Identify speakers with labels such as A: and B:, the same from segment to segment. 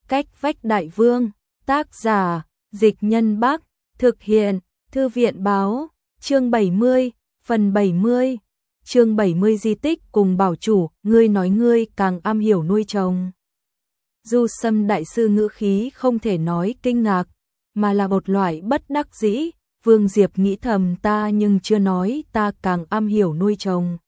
A: Cách vách đại vương, tác giả, Dịch Nhân Bắc, thực hiện, Thư viện báo, chương 70, phần 70, chương 70 di tích cùng bảo chủ, ngươi nói ngươi càng am hiểu nuôi trồng. Du Sâm đại sư ngữ khí không thể nói kinh ngạc, mà là một loại bất đắc dĩ. Vương Diệp nghĩ thầm, ta nhưng chưa nói ta càng am hiểu nuôi trồng.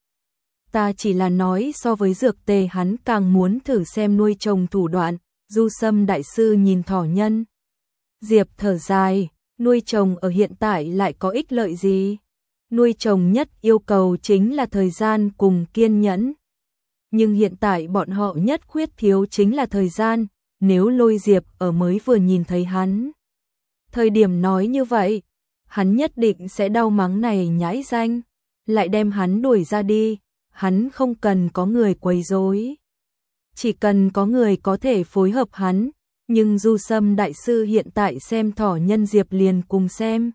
A: Ta chỉ là nói so với dược tề hắn càng muốn thử xem nuôi trồng thủ đoạn. Du Sâm đại sư nhìn thỏ nhân. Diệp thở dài, nuôi trồng ở hiện tại lại có ích lợi gì? Nuôi trồng nhất yêu cầu chính là thời gian cùng kiên nhẫn. Nhưng hiện tại bọn họ nhất khuyết thiếu chính là thời gian. Nếu Lôi Diệp ở mới vừa nhìn thấy hắn thời điểm nói như vậy, hắn nhất định sẽ đau mắng này nhãi danh, lại đem hắn đuổi ra đi. Hắn không cần có người quấy rối, chỉ cần có người có thể phối hợp hắn. Nhưng Du Sâm đại sư hiện tại xem thỏ nhân Diệp liền cùng xem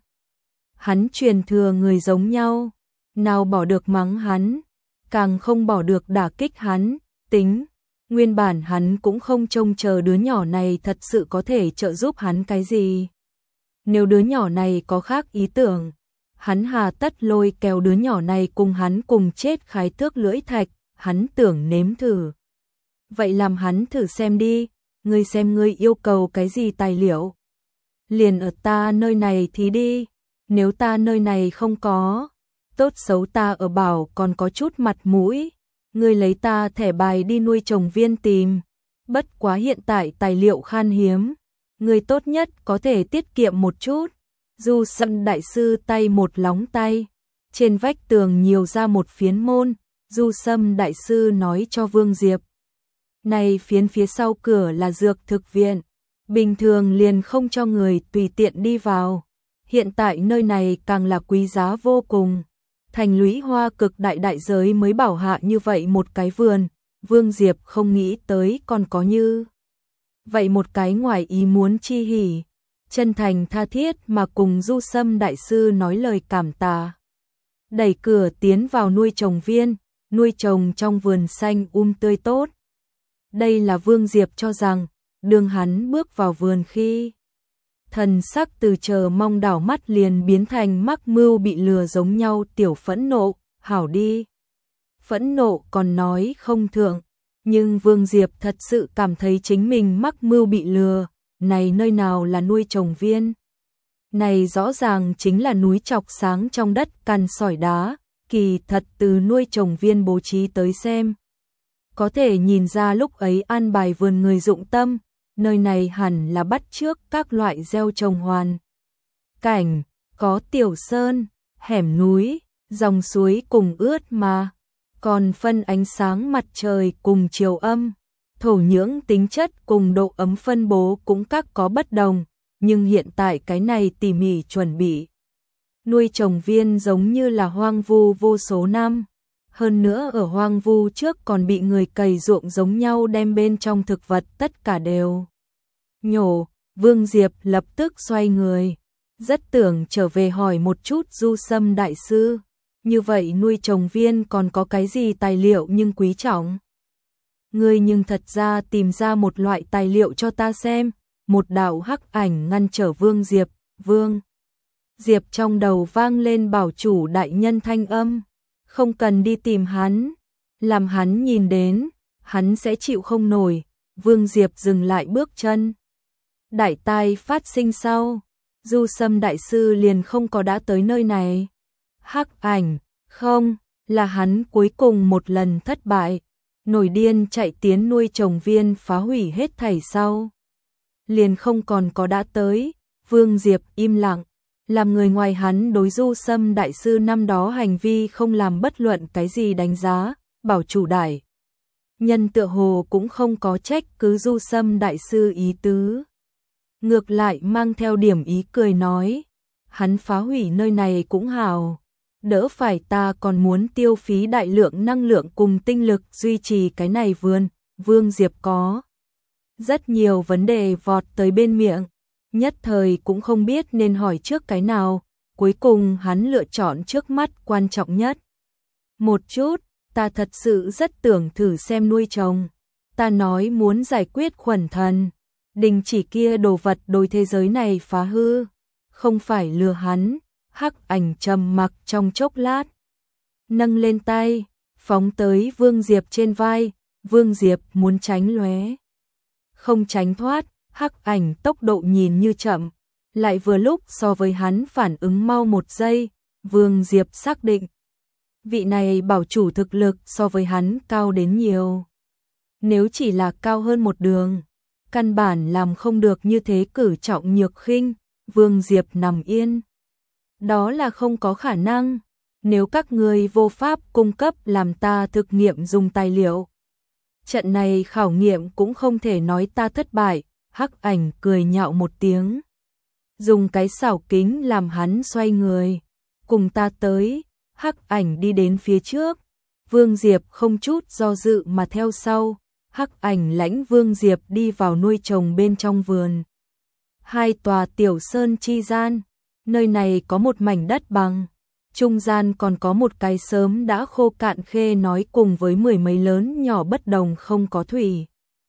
A: hắn truyền thừa người giống nhau, nào bỏ được mắng hắn, càng không bỏ được đả kích hắn. Tính, nguyên bản hắn cũng không trông chờ đứa nhỏ này thật sự có thể trợ giúp hắn cái gì. Nếu đứa nhỏ này có khác ý tưởng, hắn hà tất lôi kéo đứa nhỏ này cùng hắn cùng chết khái thước lưỡi thạch. Hắn tưởng nếm thử. Vậy làm hắn thử xem đi, ngươi xem ngươi yêu cầu cái gì tài liệu. Liền ở ta nơi này thì đi, nếu ta nơi này không có, tốt xấu ta ở bảo còn có chút mặt mũi. Ngươi lấy ta thẻ bài đi nuôi trồng viên tìm, bất quá hiện tại tài liệu khan hiếm, ngươi tốt nhất có thể tiết kiệm một chút. Du Sâm đại sư tay một lóng tay, trên vách tường nhiều ra một phiến môn. Du Sâm đại sư nói cho Vương Diệp, này phiến phía sau cửa là dược thực viện, bình thường liền không cho người tùy tiện đi vào. Hiện tại nơi này càng là quý giá vô cùng, thành lũy hoa cực đại đại giới mới bảo hạ như vậy một cái vườn. Vương Diệp không nghĩ tới còn có như vậy một cái ngoài ý muốn chi hỉ, chân thành tha thiết mà cùng Du Sâm đại sư nói lời cảm tạ. Đẩy cửa tiến vào nuôi trồng viên, nuôi trồng trong vườn xanh tươi tốt. Đây là Vương Diệp cho rằng, đường hắn bước vào vườn khi thần sắc từ chờ mong đảo mắt liền biến thành mắc mưu bị lừa giống nhau. Tiểu phẫn nộ, hảo đi. Phẫn nộ còn nói không thượng, nhưng Vương Diệp thật sự cảm thấy chính mình mắc mưu bị lừa. Này nơi nào là nuôi trồng viên? Này rõ ràng chính là núi chọc sáng trong đất cằn sỏi đá. Kỳ thật từ nuôi trồng viên bố trí tới xem, có thể nhìn ra lúc ấy an bài vườn người dụng tâm. Nơi này hẳn là bắt chước các loại gieo trồng hoàn cảnh, có tiểu sơn, hẻm núi, dòng suối cùng ướt mà, còn phân ánh sáng mặt trời cùng chiều âm. Thổ nhưỡng tính chất cùng độ ấm phân bố cũng các có bất đồng, nhưng hiện tại cái này tỉ mỉ chuẩn bị nuôi trồng viên giống như là hoang vu vô số năm. Hơn nữa ở hoang vu trước còn bị người cày ruộng giống nhau đem bên trong thực vật tất cả đều nhổ. Vương Diệp lập tức xoay người, rất tưởng trở về hỏi một chút Du Sâm đại sư, như vậy nuôi trồng viên còn có cái gì tài liệu nhưng quý trọng? Ngươi nhưng thật ra tìm ra một loại tài liệu cho ta xem. Một đạo hắc ảnh ngăn trở Vương Diệp. Vương Diệp trong đầu vang lên bảo chủ đại nhân thanh âm, không cần đi tìm hắn, làm hắn nhìn đến, hắn sẽ chịu không nổi. Vương Diệp dừng lại bước chân. Đại tai phát sinh sau, Du Sâm đại sư liền không có đã tới nơi này. Hắc ảnh, không, là hắn cuối cùng một lần thất bại, nổi điên chạy tiến nuôi trồng viên phá hủy hết thảy sau, liền không còn có đã tới. Vương Diệp im lặng, làm người ngoài hắn đối Du Sâm đại sư năm đó hành vi không làm bất luận cái gì đánh giá. Bảo chủ đại nhân tựa hồ cũng không có trách cứ Du Sâm đại sư ý tứ, ngược lại mang theo điểm ý cười nói, hắn phá hủy nơi này cũng hào, đỡ phải ta còn muốn tiêu phí đại lượng năng lượng cùng tinh lực duy trì cái này vườn. Vương Diệp có rất nhiều vấn đề vọt tới bên miệng, nhất thời cũng không biết nên hỏi trước cái nào. Cuối cùng hắn lựa chọn trước mắt quan trọng nhất một chút. Ta thật sự rất tưởng thử xem nuôi trồng. Ta nói muốn giải quyết khuẩn thần, Đình chỉ kia đồ vật đối thế giới này phá hư, không phải lừa hắn. Hắc Ảnh trầm mặc trong chốc lát, nâng lên tay, phóng tới Vương Diệp trên vai. Vương Diệp muốn tránh lóe, không tránh thoát. Hắc Ảnh tốc độ nhìn như chậm, lại vừa lúc so với hắn phản ứng mau 1 giây. Vương Diệp xác định, vị này bảo chủ thực lực so với hắn cao đến nhiều. Nếu chỉ là cao hơn một đường, căn bản làm không được như thế cử trọng nhược khinh. Vương Diệp nằm yên, đó là không có khả năng. Nếu các ngươi vô pháp cung cấp làm ta thực nghiệm dùng tài liệu, trận này khảo nghiệm cũng không thể nói ta thất bại. Hắc Ảnh cười nhạo một tiếng, dùng cái xảo kính làm hắn xoay người, cùng ta tới. Hắc Ảnh đi đến phía trước, Vương Diệp không chút do dự mà theo sau. Hắc Ảnh lãnh Vương Diệp đi vào nuôi trồng bên trong vườn. 2 tòa tiểu sơn chi gian, nơi này có một mảnh đất bằng, trung gian còn có một cái sớm đã khô cạn khê nói cùng với 10 mấy lớn nhỏ bất đồng không có thủy.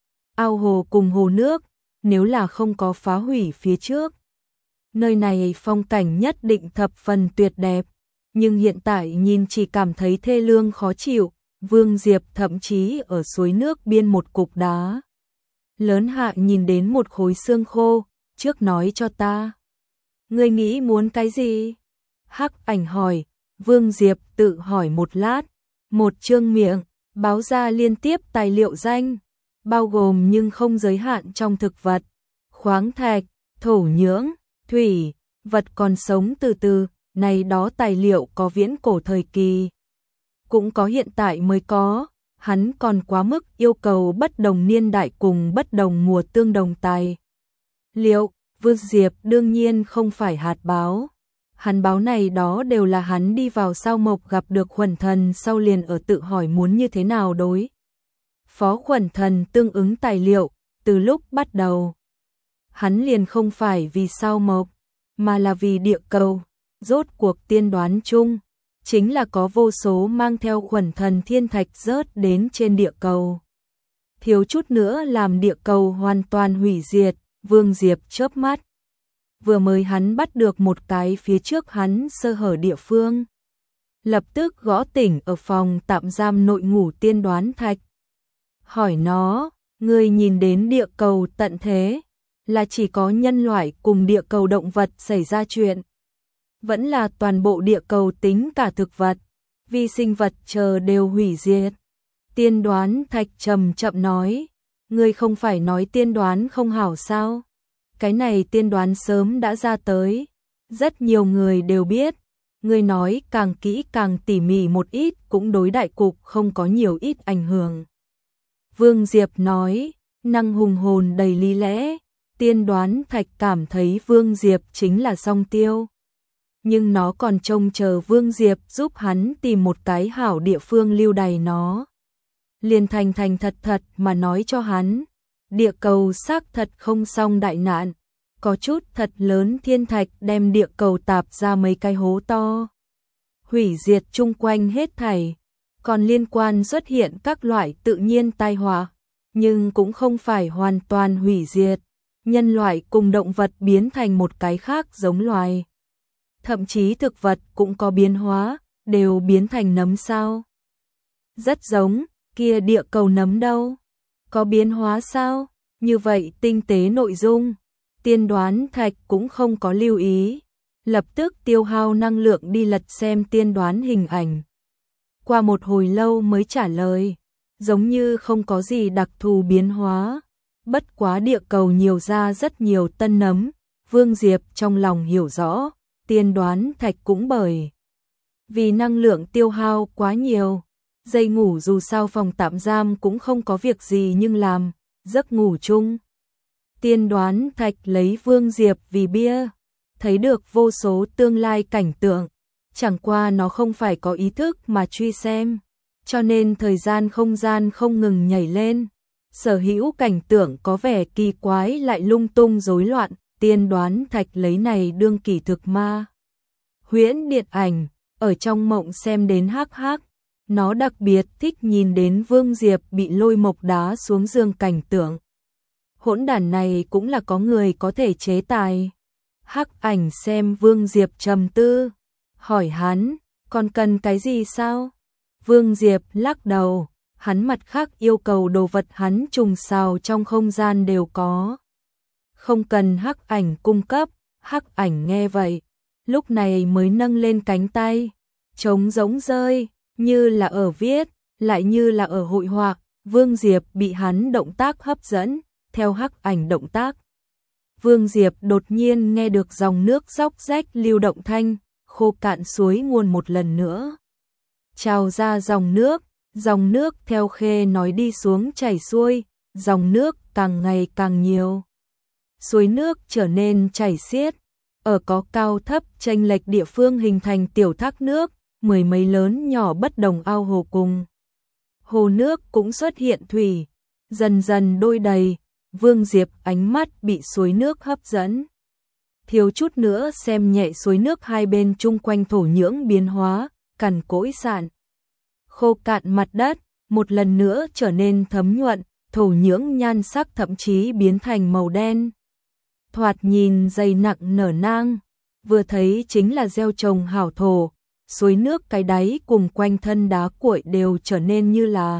A: Ao hồ cùng hồ nước, nếu là không có phá hủy phía trước, nơi này phong cảnh nhất định thập phần tuyệt đẹp, nhưng hiện tại nhìn chỉ cảm thấy thê lương khó chịu. Vương Diệp thậm chí ở suối nước biên một cục đá lớn hạ nhìn đến một khối xương khô. Trước nói cho ta, ngươi nghĩ muốn cái gì? Hắc Ảnh hỏi. Vương Diệp tự hỏi một lát, một trương miệng báo ra liên tiếp tài liệu danh, bao gồm nhưng không giới hạn trong thực vật, khoáng thạch, thổ nhưỡng, thủy, vật còn sống từ từ. Này đó tài liệu có viễn cổ thời kỳ, cũng có hiện tại mới có. Hắn còn quá mức yêu cầu bất đồng niên đại cùng bất đồng mùa tương đồng tài liệu. Vương Diệp đương nhiên không phải hạt báo. Hắn báo này đó đều là hắn đi vào sao mộc gặp được Khuẩn Thần sau liền ở tự hỏi muốn như thế nào đối phó Khuẩn Thần tương ứng tài liệu. Từ lúc bắt đầu, hắn liền không phải vì sao mộc, mà là vì địa cầu. Rốt cuộc tiên đoán chung, chính là có vô số mang theo Khuẩn Thần thiên thạch rớt đến trên địa cầu, thiếu chút nữa làm địa cầu hoàn toàn hủy diệt. Vương Diệp chớp mắt, vừa mới hắn bắt được một cái phía trước hắn sơ hở địa phương, lập tức gõ tỉnh ở phòng tạm giam nội ngủ tiên đoán thạch, hỏi nó, ngươi nhìn đến địa cầu tận thế, là chỉ có nhân loại cùng địa cầu động vật xảy ra chuyện, vẫn là toàn bộ địa cầu tính cả thực vật, vi sinh vật chờ đều hủy diệt? Tiên đoán thạch trầm chậm nói, ngươi không phải nói tiên đoán không hảo sao? Cái này tiên đoán sớm đã ra tới, rất nhiều người đều biết, ngươi nói càng kỹ càng tỉ mỉ một ít cũng đối đại cục không có nhiều ít ảnh hưởng. Vương Diệp nói, năng hùng hồn đầy lý lẽ. Tiên đoán thạch cảm thấy Vương Diệp chính là song tiêu, nhưng nó còn trông chờ Vương Diệp giúp hắn tìm một cái hảo địa phương lưu đày nó. Liền thành thành thật thật mà nói cho hắn, địa cầu xác thật không xong đại nạn, có chút thật lớn thiên thạch đem địa cầu tạp ra mấy cái hố to, hủy diệt chung quanh hết thảy, còn liên quan xuất hiện các loại tự nhiên tai họa, nhưng cũng không phải hoàn toàn hủy diệt. Nhân loại cùng động vật biến thành một cái khác giống loài, thậm chí thực vật cũng có biến hóa, đều biến thành nấm sao? Rất giống. Kia địa cầu nấm đâu? Có biến hóa sao? Như vậy tinh tế nội dung, tiên đoán thạch cũng không có lưu ý, lập tức tiêu hao năng lượng đi lật xem tiên đoán hình ảnh. Qua một hồi lâu mới trả lời, giống như không có gì đặc thù biến hóa, bất quá địa cầu nhiều ra rất nhiều tân nấm. Vương Diệp trong lòng hiểu rõ, tiên đoán thạch cũng bởi vì năng lượng tiêu hao quá nhiều. Dây ngủ dù sao phòng tạm giam cũng không có việc gì nhưng làm, giấc ngủ chung. Tiên đoán thạch lấy Vương Diệp vì bia, thấy được vô số tương lai cảnh tượng, chẳng qua nó không phải có ý thức mà truy xem, cho nên thời gian không gian không ngừng nhảy lên, sở hữu cảnh tượng có vẻ kỳ quái lại lung tung rối loạn. Tiên đoán thạch lấy này đương kỳ thực ma huyễn điện ảnh, ở trong mộng xem đến hắc hắc. Nó đặc biệt thích nhìn đến Vương Diệp bị lôi mộc đá xuống giường cảnh tượng. hỗn đản này cũng là có người có thể chế tài. Hắc Ảnh xem Vương Diệp trầm tư, hỏi hắn, còn cần cái gì sao? Vương Diệp lắc đầu, hắn mặt khác yêu cầu đồ vật hắn trùng xào trong không gian đều có. Không cần Hắc Ảnh cung cấp. Hắc Ảnh nghe vậy, lúc này mới nâng lên cánh tay, trống rỗng rơi, như là ở viết, lại như là ở hội họa. Vương Diệp bị hắn động tác hấp dẫn, theo Hắc Ảnh động tác. Vương Diệp đột nhiên nghe được dòng nước róc rách lưu động thanh, khô cạn suối nguồn một lần nữa. Trào ra dòng nước theo khê nói đi xuống chảy xuôi, dòng nước càng ngày càng nhiều. Suối nước trở nên chảy xiết, ở có cao thấp chênh lệch địa phương hình thành tiểu thác nước, mười mấy lớn nhỏ bất đồng ao hồ cùng. Hồ nước cũng xuất hiện thủy, dần dần đôi đầy. Vương Diệp ánh mắt bị suối nước hấp dẫn. Thiếu chút nữa xem nhẹ suối nước hai bên chung quanh thổ nhưỡng biến hóa, cằn cỗi sạn. Khô cạn mặt đất, một lần nữa trở nên thấm nhuận, thổ nhưỡng nhan sắc thậm chí biến thành màu đen. Thoạt nhìn dày nặng nở nang, vừa thấy chính là gieo trồng hảo thổ, suối nước cái đáy cùng quanh thân đá cuội đều trở nên như là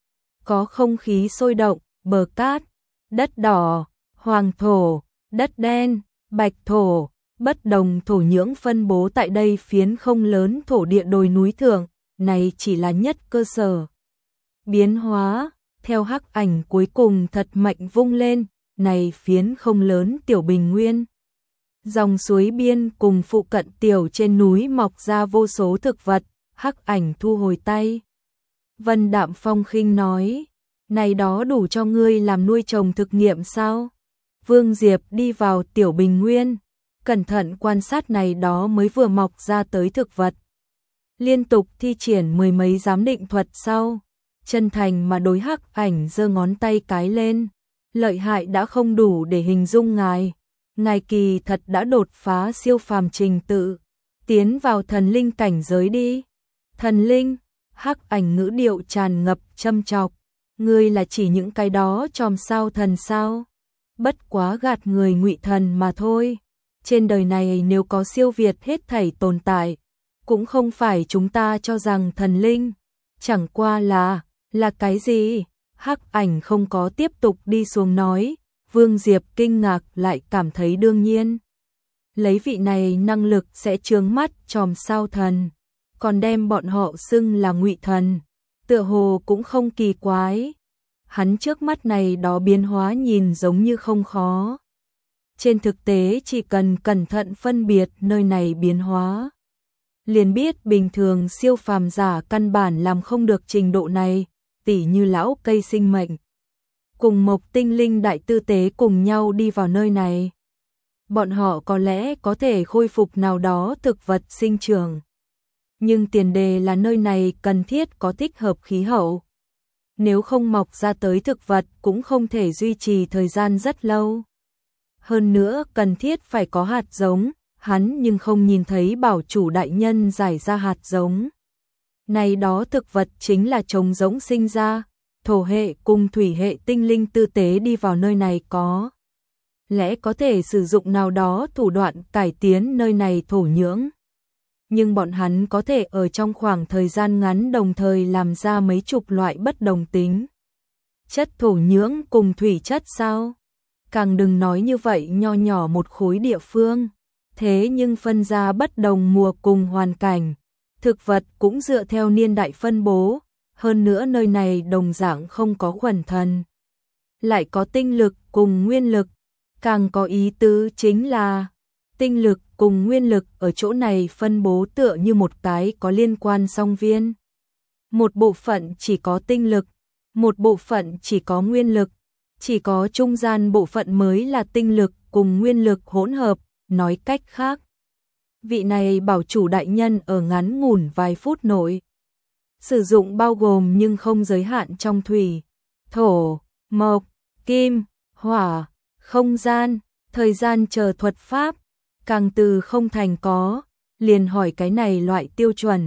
A: có không khí sôi động, bờ cát, đất đỏ, hoàng thổ, đất đen, bạch thổ, bất đồng thổ nhưỡng phân bố tại đây phiến không lớn thổ địa đồi núi thượng, này chỉ là nhất cơ sở. Biến hóa, theo Hắc Ảnh cuối cùng thật mạnh vung lên, này phiến không lớn tiểu bình nguyên. Dòng suối biên cùng phụ cận tiểu trên núi mọc ra vô số thực vật, Hắc Ảnh thu hồi tay. Vân Đạm Phong khinh nói, này đó đủ cho ngươi làm nuôi trồng thực nghiệm sao? Vương Diệp đi vào tiểu bình nguyên, cẩn thận quan sát này đó mới vừa mọc ra tới thực vật. Liên tục thi triển mười mấy giám định thuật sau, chân thành mà đối Hắc Ảnh giơ ngón tay cái lên, lợi hại đã không đủ để hình dung ngài. Ngài kỳ thật đã đột phá siêu phàm trình tự, tiến vào thần linh cảnh giới đi. Thần linh, Hắc Ảnh ngữ điệu tràn ngập châm chọc, ngươi là chỉ những cái đó chòm sao thần sao? Bất quá gạt người ngụy thần mà thôi. Trên đời này nếu có siêu việt hết thảy tồn tại, cũng không phải chúng ta cho rằng thần linh, chẳng qua là cái gì? Hắc Ảnh không có tiếp tục đi xuống nói. Vương Diệp kinh ngạc lại cảm thấy đương nhiên. Lấy vị này năng lực sẽ chướng mắt chòm sao thần, còn đem bọn họ xưng là ngụy thần, tựa hồ cũng không kỳ quái. Hắn trước mắt này đó biến hóa nhìn giống như không khó. Trên thực tế chỉ cần cẩn thận phân biệt nơi này biến hóa, liền biết bình thường siêu phàm giả căn bản làm không được trình độ này, tỉ như lão cây sinh mệnh. Cùng Mộc Tinh Linh đại tư tế cùng nhau đi vào nơi này. Bọn họ có lẽ có thể khôi phục nào đó thực vật sinh trưởng. Nhưng tiền đề là nơi này cần thiết có thích hợp khí hậu. Nếu không mọc ra tới thực vật cũng không thể duy trì thời gian rất lâu. Hơn nữa cần thiết phải có hạt giống, hắn nhưng không nhìn thấy bảo chủ đại nhân giải ra hạt giống. Này đó thực vật chính là trống rỗng sinh ra. Thổ hệ cùng thủy hệ tinh linh tư tế đi vào nơi này có lẽ có thể sử dụng nào đó thủ đoạn cải tiến nơi này thổ nhưỡng. Nhưng bọn hắn có thể ở trong khoảng thời gian ngắn đồng thời làm ra mấy chục loại bất đồng tính chất thổ nhưỡng cùng thủy chất sao? Càng đừng nói như vậy nho nhỏ một khối địa phương. Thế nhưng phân ra bất đồng mùa cùng hoàn cảnh, thực vật cũng dựa theo niên đại phân bố. Hơn nữa nơi này đồng dạng không có khuẩn thần, lại có tinh lực cùng nguyên lực. Càng có ý tứ chính là tinh lực cùng nguyên lực ở chỗ này phân bố tựa như một cái có liên quan song viên. Một bộ phận chỉ có tinh lực, một bộ phận chỉ có nguyên lực, chỉ có trung gian bộ phận mới là tinh lực cùng nguyên lực hỗn hợp. Nói cách khác, vị này bảo chủ đại nhân ở ngắn ngủn vài phút nội sử dụng bao gồm nhưng không giới hạn trong thủy, thổ, mộc, kim, hỏa, không gian, thời gian chờ thuật pháp, càng từ không thành có, liền hỏi cái này loại tiêu chuẩn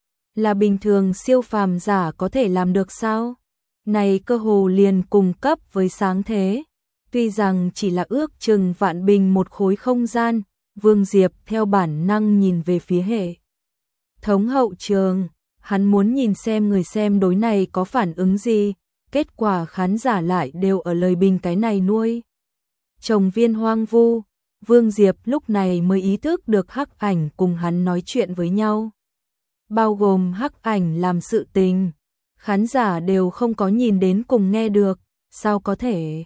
A: là bình thường siêu phàm giả có thể làm được sao? Này cơ hồ liền cùng cấp với sáng thế. Tuy rằng chỉ là ước chừng vạn bình một khối không gian, Vương Diệp theo bản năng nhìn về phía hệ thống hậu trường, hắn muốn nhìn xem người xem đối này có phản ứng gì, kết quả khán giả lại đều ở lời bình cái này nuôi trồng viên hoang vu. Vương Diệp lúc này mới ý thức được Hắc Ảnh cùng hắn nói chuyện với nhau, bao gồm Hắc Ảnh làm sự tình, khán giả đều không có nhìn đến cùng nghe được, sao có thể?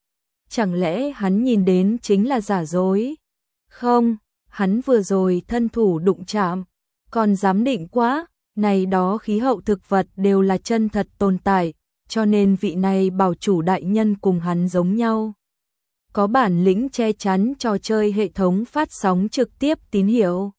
A: Chẳng lẽ hắn nhìn đến chính là giả dối? Không, hắn vừa rồi thân thủ đụng chạm, còn dám định quá, này đó khí hậu thực vật đều là chân thật tồn tại, cho nên vị này bảo chủ đại nhân cùng hắn giống nhau. Có bản lĩnh che chắn trò chơi hệ thống phát sóng trực tiếp tín hiệu.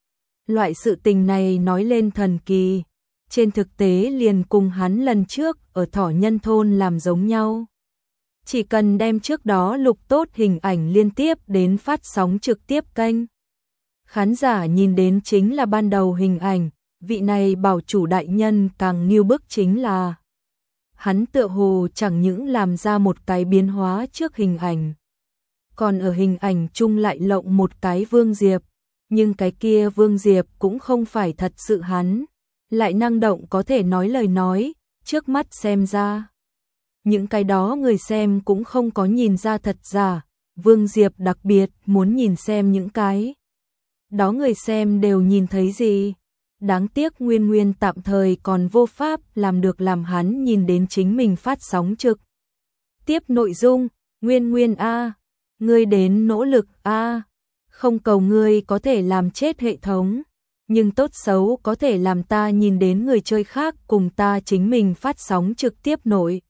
A: Loại sự tình này nói lên thần kỳ, trên thực tế liền cùng hắn lần trước ở Thỏ Nhân Thôn làm giống nhau. Chỉ cần đem trước đó lục tốt hình ảnh liên tiếp đến phát sóng trực tiếp kênh. Khán giả nhìn đến chính là ban đầu hình ảnh, vị này bảo chủ đại nhân càng nghiêu bức chính là hắn tựa hồ chẳng những làm ra một cái biến hóa trước hình ảnh, còn ở hình ảnh chung lại lộng một cái Vương Diệp, nhưng cái kia Vương Diệp cũng không phải thật sự hắn, lại năng động có thể nói lời nói, trước mắt xem ra. Những cái đó người xem cũng không có nhìn ra thật giả, Vương Diệp đặc biệt muốn nhìn xem những cái đó người xem đều nhìn thấy gì. Đáng tiếc Nguyên Nguyên tạm thời còn vô pháp làm được làm hắn nhìn đến chính mình phát sóng trực tiếp nội dung. Nguyên Nguyên a, ngươi đến nỗ lực a, không cầu ngươi có thể làm chết hệ thống, nhưng tốt xấu có thể làm ta nhìn đến người chơi khác cùng ta chính mình phát sóng trực tiếp nội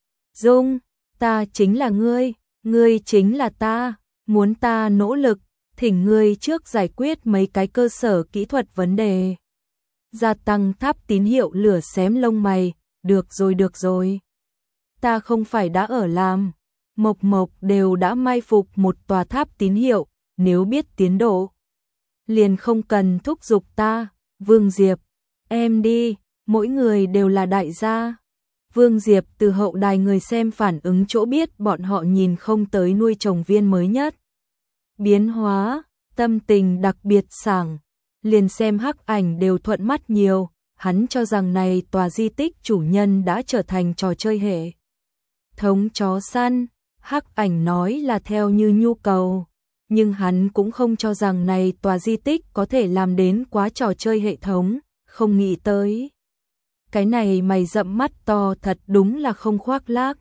A: dung, ta chính là ngươi chính là ta, muốn ta nỗ lực, thỉnh ngươi trước giải quyết mấy cái cơ sở kỹ thuật vấn đề. Gia tăng tháp tín hiệu lửa xém lông mày, được rồi. Ta không phải đã ở làm, Mộc Mộc đều đã mai phục một tòa tháp tín hiệu, nếu biết tiến độ, liền không cần thúc giục ta. Vương Diệp, em đi, mỗi người đều là đại gia. Vương Diệp từ hậu đài người xem phản ứng chỗ biết bọn họ nhìn không tới nuôi trồng viên mới nhất. Biến hóa, tâm tình đặc biệt sảng, liền xem Hắc Ảnh đều thuận mắt nhiều, hắn cho rằng này tòa di tích chủ nhân đã trở thành trò chơi hệ thống chó săn, Hắc Ảnh nói là theo như nhu cầu, nhưng hắn cũng không cho rằng này tòa di tích có thể làm đến quá trò chơi hệ thống, không nghĩ tới. Cái này mày rậm mắt to thật đúng là không khoác lác.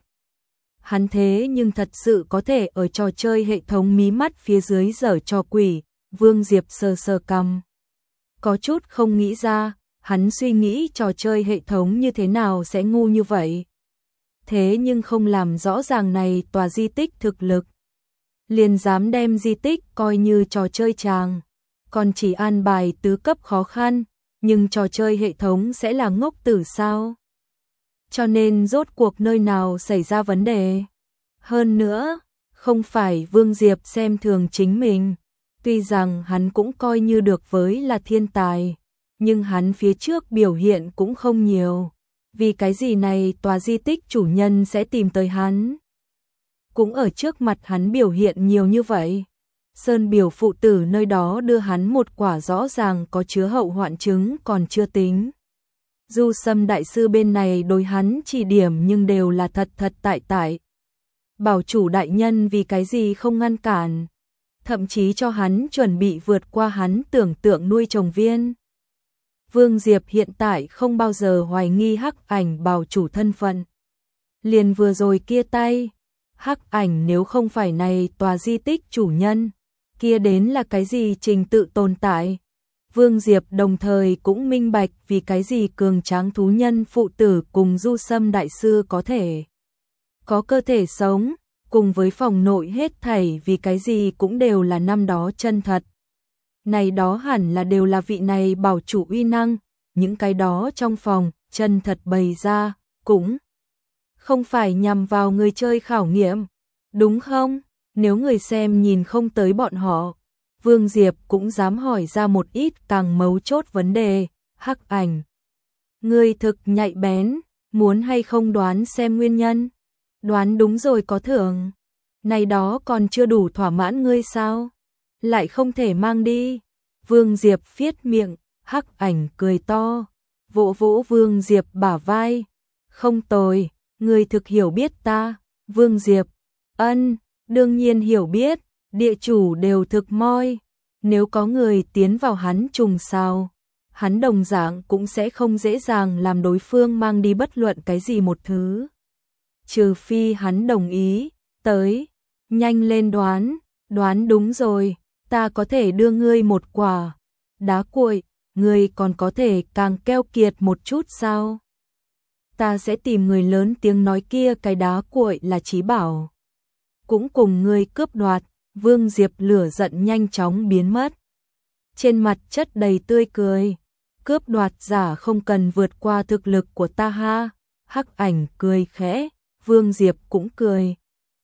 A: Hắn thế nhưng thật sự có thể ở trò chơi hệ thống mí mắt phía dưới giở trò quỷ. Vương Diệp sờ cằm, có chút không nghĩ ra, hắn suy nghĩ trò chơi hệ thống như thế nào sẽ ngu như vậy. Thế nhưng không làm rõ ràng này tòa di tích thực lực, liền dám đem di tích coi như trò chơi tràng, còn chỉ an bài tứ cấp khó khăn, nhưng trò chơi hệ thống sẽ là ngốc tử sao? Cho nên rốt cuộc nơi nào xảy ra vấn đề? Hơn nữa, không phải Vương Diệp xem thường chính mình, tuy rằng hắn cũng coi như được với là thiên tài, nhưng hắn phía trước biểu hiện cũng không nhiều, vì cái gì này tòa di tích chủ nhân sẽ tìm tới hắn. Cũng ở trước mặt hắn biểu hiện nhiều như vậy. Sơn biểu phụ tử nơi đó đưa hắn một quả rõ ràng có chứa hậu hoạn chứng còn chưa tính. Du Sâm đại sư bên này đối hắn chỉ điểm nhưng đều là thật tại. Bảo chủ đại nhân vì cái gì không ngăn cản, thậm chí cho hắn chuẩn bị vượt qua hắn tưởng tượng nuôi trồng viên. Vương Diệp hiện tại không bao giờ hoài nghi Hắc Ảnh bảo chủ thân phận. Liền vừa rồi kia tay, Hắc Ảnh nếu không phải này tòa di tích chủ nhân, kia đến là cái gì trình tự tồn tại. Vương Diệp đồng thời cũng minh bạch vì cái gì cường tráng thú nhân phụ tử cùng Du Sâm đại sư có thể có cơ thể sống, cùng với phòng nội hết thảy vì cái gì cũng đều là năm đó chân thật. Này đó hẳn là đều là vị này bảo chủ uy năng, những cái đó trong phòng chân thật bày ra, cũng không phải nhằm vào người chơi khảo nghiệm, đúng không? Nếu người xem nhìn không tới bọn họ, Vương Diệp cũng dám hỏi ra một ít càng mấu chốt vấn đề. Hắc Ảnh, ngươi thực nhạy bén, muốn hay không đoán xem nguyên nhân? Đoán đúng rồi có thưởng. Này đó còn chưa đủ thỏa mãn ngươi sao? Lại không thể mang đi. Vương Diệp phiết miệng, Hắc Ảnh cười to, vỗ vỗ Vương Diệp bả vai. Không tồi, ngươi thực hiểu biết ta. Vương Diệp, ân, đương nhiên hiểu biết, địa chủ đều thực moi. Nếu có người tiến vào hắn trùng sao, hắn đồng dạng cũng sẽ không dễ dàng làm đối phương mang đi bất luận cái gì một thứ. Trừ phi hắn đồng ý, tới, nhanh lên đoán đúng rồi, ta có thể đưa ngươi một quả đá cuội, ngươi còn có thể càng keo kiệt một chút sao? Ta sẽ tìm người lớn tiếng nói kia cái đá cuội là trí bảo. Cũng cùng ngươi cướp đoạt. Vương Diệp lửa giận nhanh chóng biến mất. Trên mặt chất đầy tươi cười. Cướp đoạt giả không cần vượt qua thực lực của ta ha. Hắc Ảnh cười khẽ, Vương Diệp cũng cười.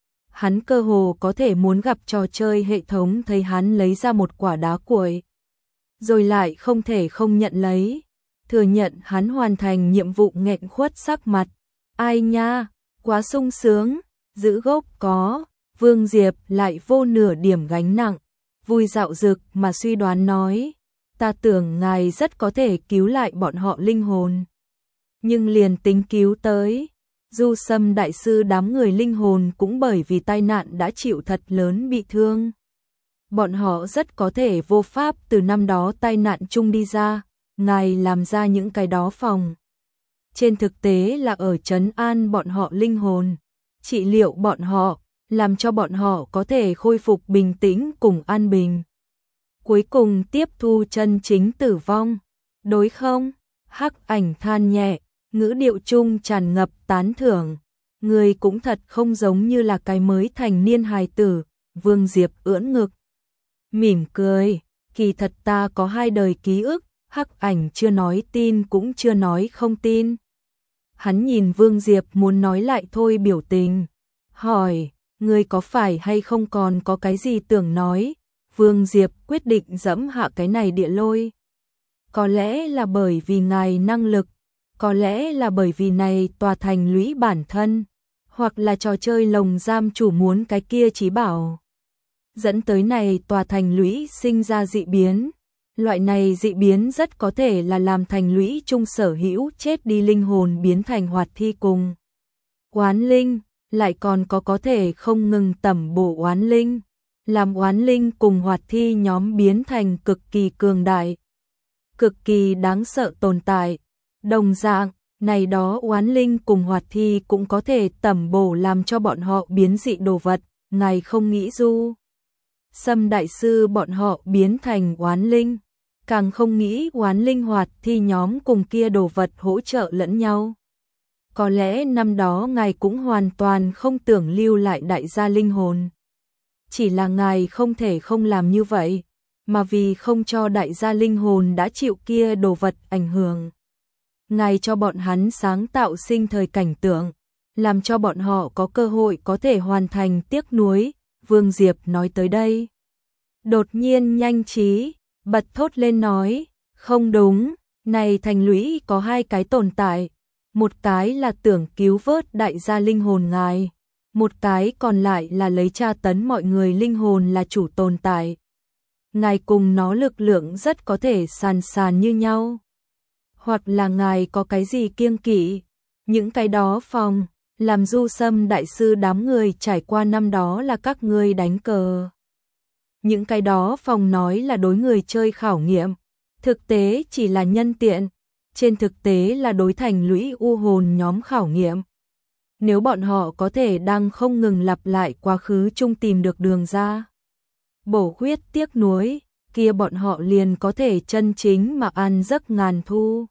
A: Hắn cơ hồ có thể muốn gặp trò chơi hệ thống thấy hắn lấy ra một quả đá cuội, rồi lại không thể không nhận lấy. Thừa nhận hắn hoàn thành nhiệm vụ nghẹn khuất sắc mặt. Ai nha, quá sung sướng, giữ gốc có. Vương Diệp lại vô nửa điểm gánh nặng, vui dạo dực mà suy đoán nói, ta tưởng ngài rất có thể cứu lại bọn họ linh hồn. Nhưng liền tính cứu tới, Du Sâm đại sư đám người linh hồn cũng bởi vì tai nạn đã chịu thật lớn bị thương. Bọn họ rất có thể vô pháp từ năm đó tai nạn chung đi ra, ngài làm ra những cái đó phòng. Trên thực tế là ở trấn an bọn họ linh hồn, trị liệu bọn họ, làm cho bọn họ có thể khôi phục bình tĩnh cùng an bình. Cuối cùng tiếp thu chân chính tử vong. Đối không? Hắc Ảnh than nhẹ, ngữ điệu chung tràn ngập tán thưởng. Người cũng thật không giống như là cái mới thành niên hài tử. Vương Diệp ưỡn ngực, mỉm cười, kỳ thật ta có 2 đời ký ức. Hắc Ảnh chưa nói tin cũng chưa nói không tin. Hắn nhìn Vương Diệp muốn nói lại thôi biểu tình, hỏi, ngươi có phải hay không còn có cái gì tưởng nói? Vương Diệp quyết định dẫm hạ cái này địa lôi. Có lẽ là bởi vì ngài năng lực, có lẽ là bởi vì này tòa thành lũy bản thân, hoặc là trò chơi lồng giam chủ muốn cái kia trí bảo. Dẫn tới này tòa thành lũy sinh ra dị biến. Loại này dị biến rất có thể là làm thành lũy chung sở hữu chết đi linh hồn biến thành hoạt thi cùng oán linh, lại còn có thể không ngừng tẩm bổ oán linh, làm oán linh cùng hoạt thi nhóm biến thành cực kỳ cường đại, cực kỳ đáng sợ tồn tại. Đồng dạng, này đó oán linh cùng hoạt thi cũng có thể tẩm bổ làm cho bọn họ biến dị đồ vật, ngài không nghĩ Du Sâm đại sư bọn họ biến thành oán linh, càng không nghĩ oán linh hoạt thi nhóm cùng kia đồ vật hỗ trợ lẫn nhau. Có lẽ năm đó ngài cũng hoàn toàn không tưởng lưu lại đại gia linh hồn. Chỉ là ngài không thể không làm như vậy, mà vì không cho đại gia linh hồn đã chịu kia đồ vật ảnh hưởng. Ngài cho bọn hắn sáng tạo sinh thời cảnh tượng, làm cho bọn họ có cơ hội có thể hoàn thành tiếc nuối. Vương Diệp nói tới đây, đột nhiên nhanh trí, bật thốt lên nói, không đúng, này thành lũy có 2 cái tồn tại. Một cái là tưởng cứu vớt đại gia linh hồn ngài, một cái còn lại là lấy tra tấn mọi người linh hồn là chủ tồn tại. Ngài cùng nó lực lượng rất có thể sàn sàn như nhau. Hoặc là ngài có cái gì kiêng kỵ, những cái đó phòng, làm Du Sâm đại sư đám người trải qua năm đó là các ngươi đánh cờ. Những cái đó phòng nói là đối người chơi khảo nghiệm, thực tế chỉ là nhân tiện, trên thực tế là đối thành lũy u hồn nhóm khảo nghiệm. Nếu bọn họ có thể đang không ngừng lặp lại quá khứ chung tìm được đường ra, bổ khuyết tiếc nuối, kia bọn họ liền có thể chân chính mà ăn giấc ngàn thu.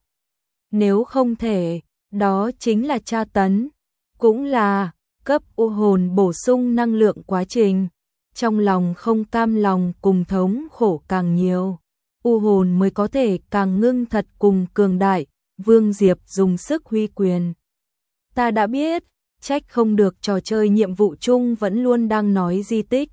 A: Nếu không thể, đó chính là tra tấn, cũng là cấp u hồn bổ sung năng lượng quá trình. Trong lòng không cam lòng cùng thống khổ càng nhiều, u hồn mới có thể càng ngưng thật cùng cường đại. Vương Diệp dùng sức huy quyền. Ta đã biết, trách không được trò chơi nhiệm vụ chung vẫn luôn đang nói di tích,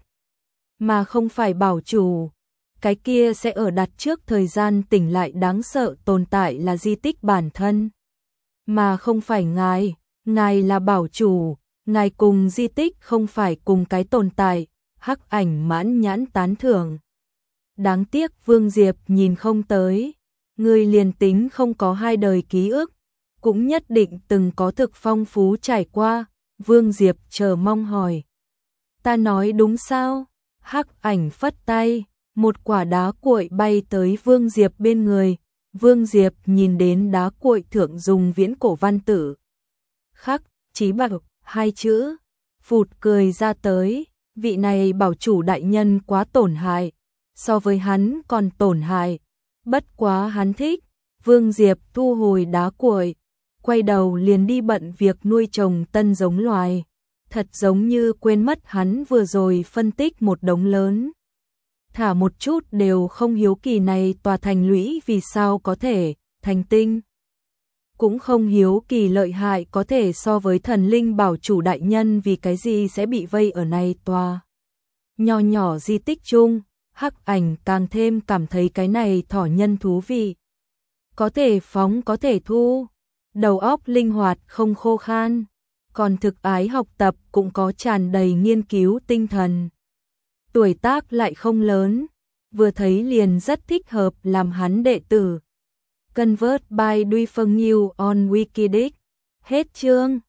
A: mà không phải bảo chủ. Cái kia sẽ ở đặt trước thời gian tỉnh lại đáng sợ tồn tại là di tích bản thân, mà không phải ngài. Ngài là bảo chủ, Ngài cùng di tích không phải cùng cái tồn tại, Hắc Ảnh mãn nhãn tán thưởng. Đáng tiếc Vương Diệp nhìn không tới, người liền tính không có 2 đời ký ức, cũng nhất định từng có thực phong phú trải qua. Vương Diệp chờ mong hỏi. Ta nói đúng sao? Hắc Ảnh phất tay, một quả đá cuội bay tới Vương Diệp bên người. Vương Diệp nhìn đến đá cuội thượng dùng viễn cổ văn tử khắc chí bạc 2 chữ, phụt cười ra tới, vị này bảo chủ đại nhân quá tổn hại, so với hắn còn tổn hại, bất quá hắn thích. Vương Diệp thu hồi đá cuội, quay đầu liền đi bận việc nuôi trồng tân giống loài, thật giống như quên mất hắn vừa rồi phân tích một đống lớn. Thả một chút đều không hiếu kỳ này tòa thành lũy vì sao có thể thành tinh. Cũng không hiếu kỳ lợi hại có thể so với thần linh bảo chủ đại nhân vì cái gì sẽ bị vây ở này tòa nho nhỏ di tích chung. Hắc Ảnh càng thêm cảm thấy cái này thỏ nhân thú vị. Có thể phóng có thể thu, đầu óc linh hoạt không khô khan, còn thực ái học tập cũng có tràn đầy nghiên cứu tinh thần. Tuổi tác lại không lớn, vừa thấy liền rất thích hợp làm hắn đệ tử. Convert by Duy Phân New on Wikidic. Hết chương.